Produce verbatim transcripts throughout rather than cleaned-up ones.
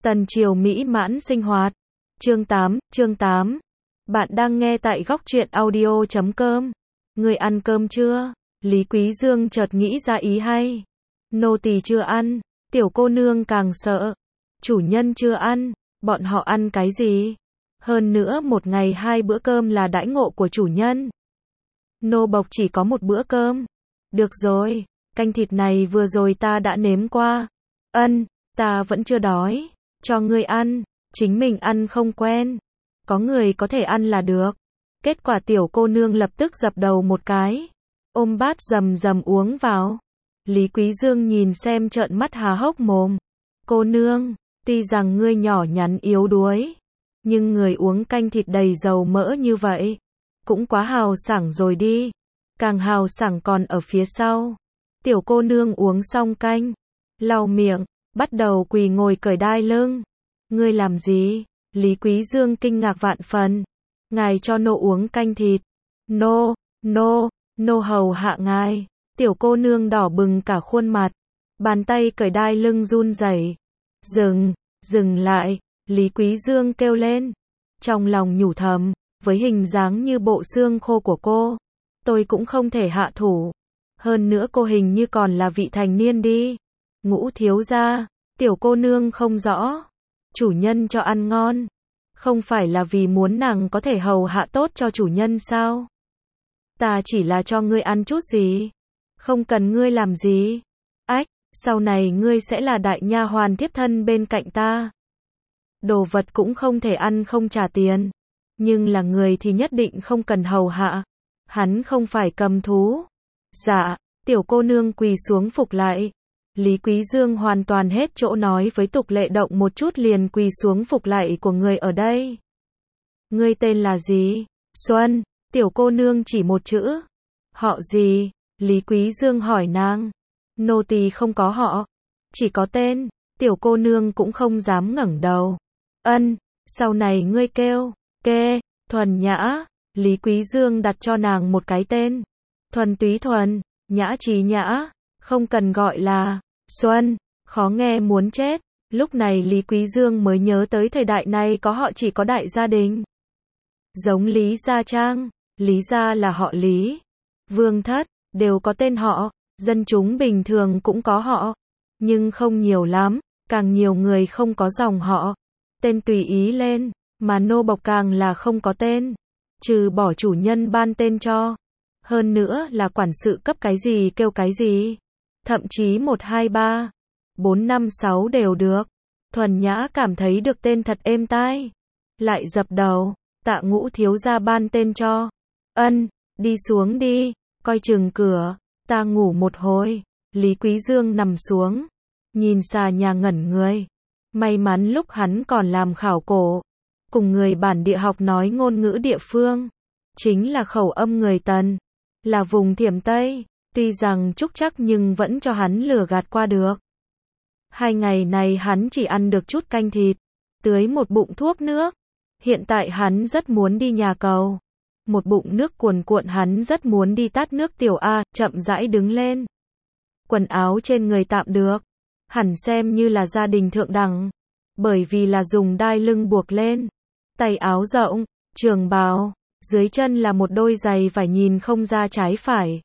Tần Triều mỹ mãn sinh hoạt. Chương tám, chương tám. Bạn đang nghe tại góc truyện audio chấm com. Người ăn cơm chưa? Lý Quý Dương chợt nghĩ ra ý hay. Nô tỳ chưa ăn. Tiểu cô nương càng sợ. Chủ nhân chưa ăn. Bọn họ ăn cái gì? Hơn nữa một ngày hai bữa cơm là đãi ngộ của chủ nhân. Nô bộc chỉ có một bữa cơm. Được rồi, canh thịt này vừa rồi ta đã nếm qua. Ân, ta vẫn chưa đói. Cho ngươi ăn, chính mình ăn không quen. Có người có thể ăn là được. Kết quả tiểu cô nương lập tức dập đầu một cái. Ôm bát rầm rầm uống vào. Lý Quý Dương nhìn xem trợn mắt há hốc mồm. Cô nương, tuy rằng ngươi nhỏ nhắn yếu đuối, nhưng người uống canh thịt đầy dầu mỡ như vậy, cũng quá hào sảng rồi đi. Càng hào sảng còn ở phía sau. Tiểu cô nương uống xong canh, lau miệng, bắt đầu quỳ ngồi cởi đai lưng. Ngươi làm gì? Lý Quý Dương kinh ngạc vạn phần. Ngài cho nô uống canh thịt. Nô, nô, nô hầu hạ ngài. Tiểu cô nương đỏ bừng cả khuôn mặt. Bàn tay cởi đai lưng run rẩy. Dừng, dừng lại. Lý Quý Dương kêu lên. Trong lòng nhủ thầm, với hình dáng như bộ xương khô của cô, tôi cũng không thể hạ thủ. Hơn nữa cô hình như còn là vị thành niên đi. Ngũ thiếu gia, tiểu cô nương không rõ. Chủ nhân cho ăn ngon. Không phải là vì muốn nàng có thể hầu hạ tốt cho chủ nhân sao? Ta chỉ là cho ngươi ăn chút gì. Không cần ngươi làm gì. Ách, sau này ngươi sẽ là đại nha hoàn tiếp thân bên cạnh ta. Đồ vật cũng không thể ăn không trả tiền. Nhưng là người thì nhất định không cần hầu hạ. Hắn không phải cầm thú. Dạ, tiểu cô nương quỳ xuống phục lại. Lý Quý Dương hoàn toàn hết chỗ nói với tục lệ động một chút liền quỳ xuống phục lại của người ở đây. Ngươi tên là gì? Xuân, tiểu cô nương chỉ một chữ. Họ gì? Lý Quý Dương hỏi nàng. Nô tỳ không có họ, chỉ có tên. Tiểu cô nương cũng không dám ngẩng đầu. Ân, sau này ngươi kêu, kê, Thuần Nhã. Lý Quý Dương đặt cho nàng một cái tên. Thuần túy thuần, nhã trí nhã, không cần gọi là Xuân, khó nghe muốn chết. Lúc này Lý Quý Dương mới nhớ tới thời đại này có họ chỉ có đại gia đình. Giống Lý Gia Trang, Lý Gia là họ Lý, Vương Thất, đều có tên họ, dân chúng bình thường cũng có họ, nhưng không nhiều lắm, càng nhiều người không có dòng họ, tên tùy ý lên, mà nô bộc càng là không có tên, trừ bỏ chủ nhân ban tên cho. Hơn nữa là quản sự cấp cái gì kêu cái gì. Thậm chí một, hai, ba, bốn, năm, sáu đều được. Thuần Nhã cảm thấy được tên thật êm tai. Lại dập đầu, tạ Ngũ thiếu gia ban tên cho. Ân, đi xuống đi, coi chừng cửa, ta ngủ một hồi. Lý Quý Dương nằm xuống, nhìn xà nhà ngẩn người. May mắn lúc hắn còn làm khảo cổ, cùng người bản địa học nói ngôn ngữ địa phương. Chính là khẩu âm người Tần, là vùng Thiểm Tây. Tuy rằng trúc chắc nhưng vẫn cho hắn lừa gạt qua được. Hai ngày này hắn chỉ ăn được chút canh thịt, tưới một bụng thuốc nước. Hiện tại hắn rất muốn đi nhà cầu. Một bụng nước cuồn cuộn hắn rất muốn đi tát nước tiểu A, chậm rãi đứng lên. Quần áo trên người tạm được, hẳn xem như là gia đình thượng đẳng. Bởi vì là dùng đai lưng buộc lên. Tay áo rộng, trường bào, dưới chân là một đôi giày vải nhìn không ra trái phải.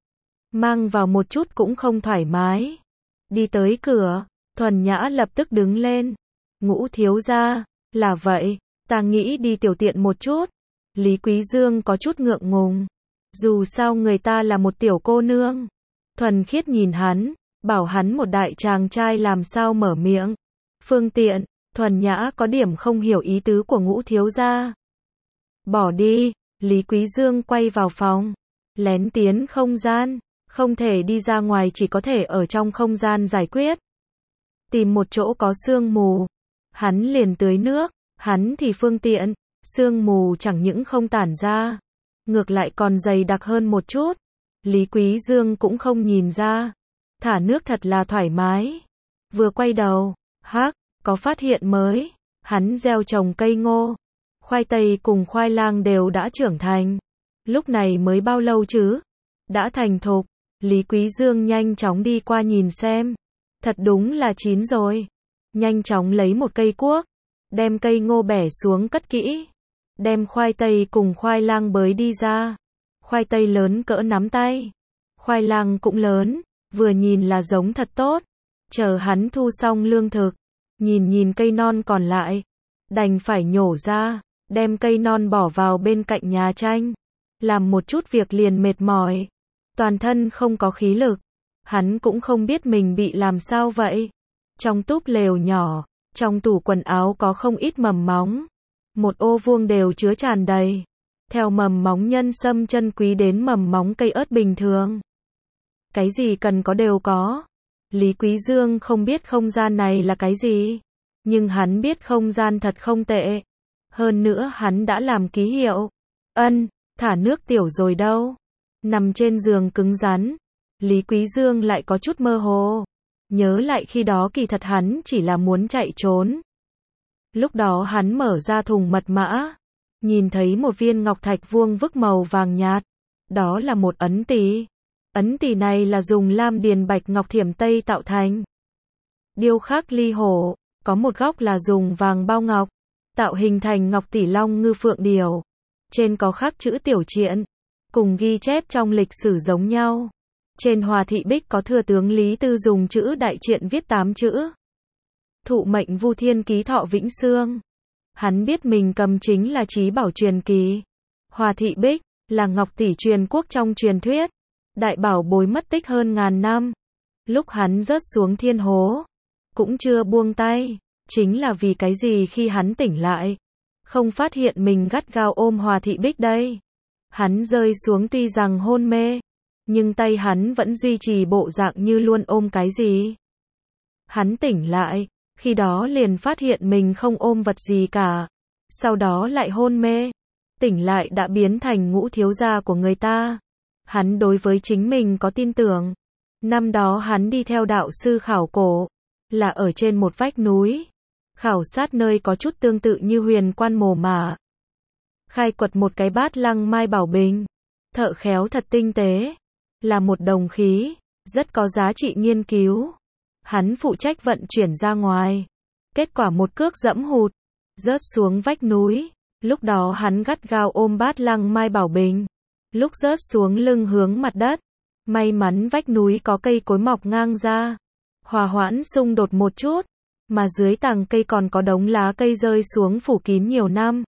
Mang vào một chút cũng không thoải mái. Đi tới cửa, Thuần Nhã lập tức đứng lên. Ngũ thiếu gia, là vậy, ta nghĩ đi tiểu tiện một chút. Lý Quý Dương có chút ngượng ngùng. Dù sao người ta là một tiểu cô nương. Thuần Khiết nhìn hắn, bảo hắn một đại chàng trai làm sao mở miệng. Phương tiện, Thuần Nhã có điểm không hiểu ý tứ của Ngũ thiếu gia. Bỏ đi, Lý Quý Dương quay vào phòng. Lén tiến không gian. Không thể đi ra ngoài, chỉ có thể ở trong không gian giải quyết. Tìm một chỗ có sương mù. Hắn liền tưới nước. Hắn thì phương tiện. Sương mù chẳng những không tản ra, ngược lại còn dày đặc hơn một chút. Lý Quý Dương cũng không nhìn ra. Thả nước thật là thoải mái. Vừa quay đầu, hắc, có phát hiện mới. Hắn gieo trồng cây ngô. Khoai tây cùng khoai lang đều đã trưởng thành. Lúc này mới bao lâu chứ? Đã thành thục. Lý Quý Dương nhanh chóng đi qua nhìn xem. Thật đúng là chín rồi. nhanh chóng lấy một cây cuốc, đem cây ngô bẻ xuống cất kỹ, đem khoai tây cùng khoai lang bới đi ra. Khoai tây lớn cỡ nắm tay, khoai lang cũng lớn, vừa nhìn là giống thật tốt. Chờ hắn thu xong lương thực, nhìn nhìn cây non còn lại, đành phải nhổ ra, đem cây non bỏ vào bên cạnh nhà tranh. Làm một chút việc liền mệt mỏi, toàn thân không có khí lực. Hắn cũng không biết mình bị làm sao vậy. Trong túp lều nhỏ, trong tủ quần áo có không ít mầm móng. Một ô vuông đều chứa tràn đầy. Theo mầm móng nhân sâm chân quý đến mầm móng cây ớt bình thường. Cái gì cần có đều có. Lý Quý Dương không biết không gian này là cái gì. Nhưng hắn biết không gian thật không tệ. Hơn nữa hắn đã làm ký hiệu. Ân, thả nước tiểu rồi đâu. Nằm trên giường cứng rắn. Lý Quý Dương lại có chút mơ hồ. Nhớ lại khi đó kỳ thật hắn chỉ là muốn chạy trốn. Lúc đó hắn mở ra thùng mật mã. Nhìn thấy một viên ngọc thạch vuông vức màu vàng nhạt. Đó là một ấn tỷ. Ấn tỷ này là dùng lam điền bạch ngọc thiểm tây tạo thành. Điêu khắc ly hổ. Có một góc là dùng vàng bao ngọc. Tạo hình thành ngọc tỷ long ngư phượng điểu. Trên có khắc chữ tiểu triện. Cùng ghi chép trong lịch sử giống nhau. Trên Hòa Thị Bích có thừa tướng Lý Tư dùng chữ đại triện viết tám chữ. Thụ mệnh Vu Thiên ký thọ vĩnh xương. Hắn biết mình cầm chính là trí bảo truyền kỳ. Hòa Thị Bích là ngọc tỷ truyền quốc trong truyền thuyết. Đại bảo bối mất tích hơn ngàn năm. Lúc hắn rớt xuống thiên hố, cũng chưa buông tay. Chính là vì cái gì khi hắn tỉnh lại, không phát hiện mình gắt gao ôm Hòa Thị Bích đây. Hắn rơi xuống tuy rằng hôn mê, nhưng tay hắn vẫn duy trì bộ dạng như luôn ôm cái gì. Hắn tỉnh lại, khi đó liền phát hiện mình không ôm vật gì cả. Sau đó lại hôn mê, tỉnh lại đã biến thành ngũ thiếu gia của người ta. Hắn đối với chính mình có tin tưởng. Năm đó hắn đi theo đạo sư khảo cổ, là ở trên một vách núi. Khảo sát nơi có chút tương tự như huyền quan mồ mả. Khai quật một cái bát lăng mai bảo bình. Thợ khéo thật tinh tế. Là một đồng khí, rất có giá trị nghiên cứu. Hắn phụ trách vận chuyển ra ngoài. Kết quả một cước dẫm hụt, rớt xuống vách núi. Lúc đó hắn gắt gao ôm bát lăng mai bảo bình. Lúc rớt xuống lưng hướng mặt đất. May mắn vách núi có cây cối mọc ngang ra. Hòa hoãn xung đột một chút. Mà dưới tàng cây còn có đống lá cây rơi xuống phủ kín nhiều năm.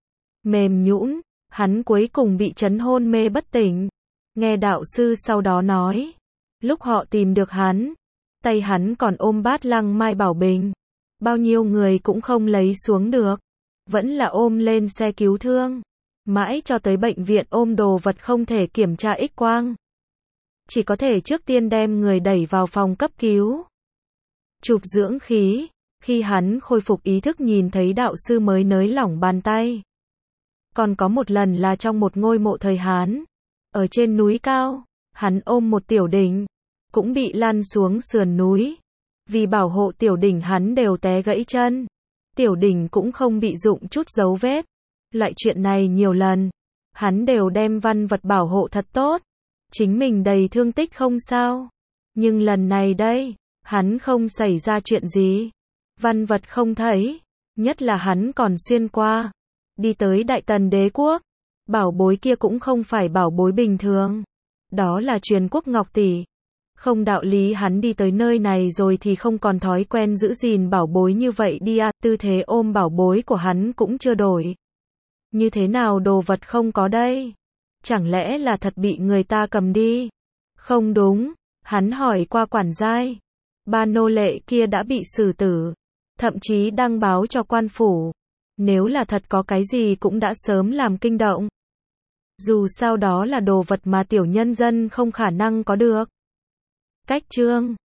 Mềm nhũn, hắn cuối cùng bị chấn hôn mê bất tỉnh. Nghe đạo sư sau đó nói, lúc họ tìm được hắn, tay hắn còn ôm bát lăng mai bảo bình. Bao nhiêu người cũng không lấy xuống được. Vẫn là ôm lên xe cứu thương. Mãi cho tới bệnh viện ôm đồ vật không thể kiểm tra X quang. Chỉ có thể trước tiên đem người đẩy vào phòng cấp cứu. Chụp dưỡng khí. Khi hắn khôi phục ý thức nhìn thấy đạo sư mới nới lỏng bàn tay. Còn có một lần là trong một ngôi mộ thời Hán. Ở trên núi cao, hắn ôm một tiểu đỉnh. Cũng bị lăn xuống sườn núi. Vì bảo hộ tiểu đỉnh hắn đều té gãy chân. Tiểu đỉnh cũng không bị rụng chút dấu vết. Loại chuyện này nhiều lần. Hắn đều đem văn vật bảo hộ thật tốt. Chính mình đầy thương tích không sao. Nhưng lần này đây, hắn không xảy ra chuyện gì. Văn vật không thấy. Nhất là hắn còn xuyên qua. Đi tới Đại Tần đế quốc. Bảo bối kia cũng không phải bảo bối bình thường. Đó là truyền quốc ngọc tỷ. Không đạo lý hắn đi tới nơi này rồi thì không còn thói quen giữ gìn bảo bối như vậy đi à. Tư thế ôm bảo bối của hắn cũng chưa đổi. Như thế nào đồ vật không có đây? Chẳng lẽ là thật bị người ta cầm đi? Không đúng. Hắn hỏi qua quản giai. Ba nô lệ kia đã bị xử tử. Thậm chí đăng báo cho quan phủ. Nếu là thật có cái gì cũng đã sớm làm kinh động. Dù sao đó là đồ vật mà tiểu nhân dân không khả năng có được. Cách chương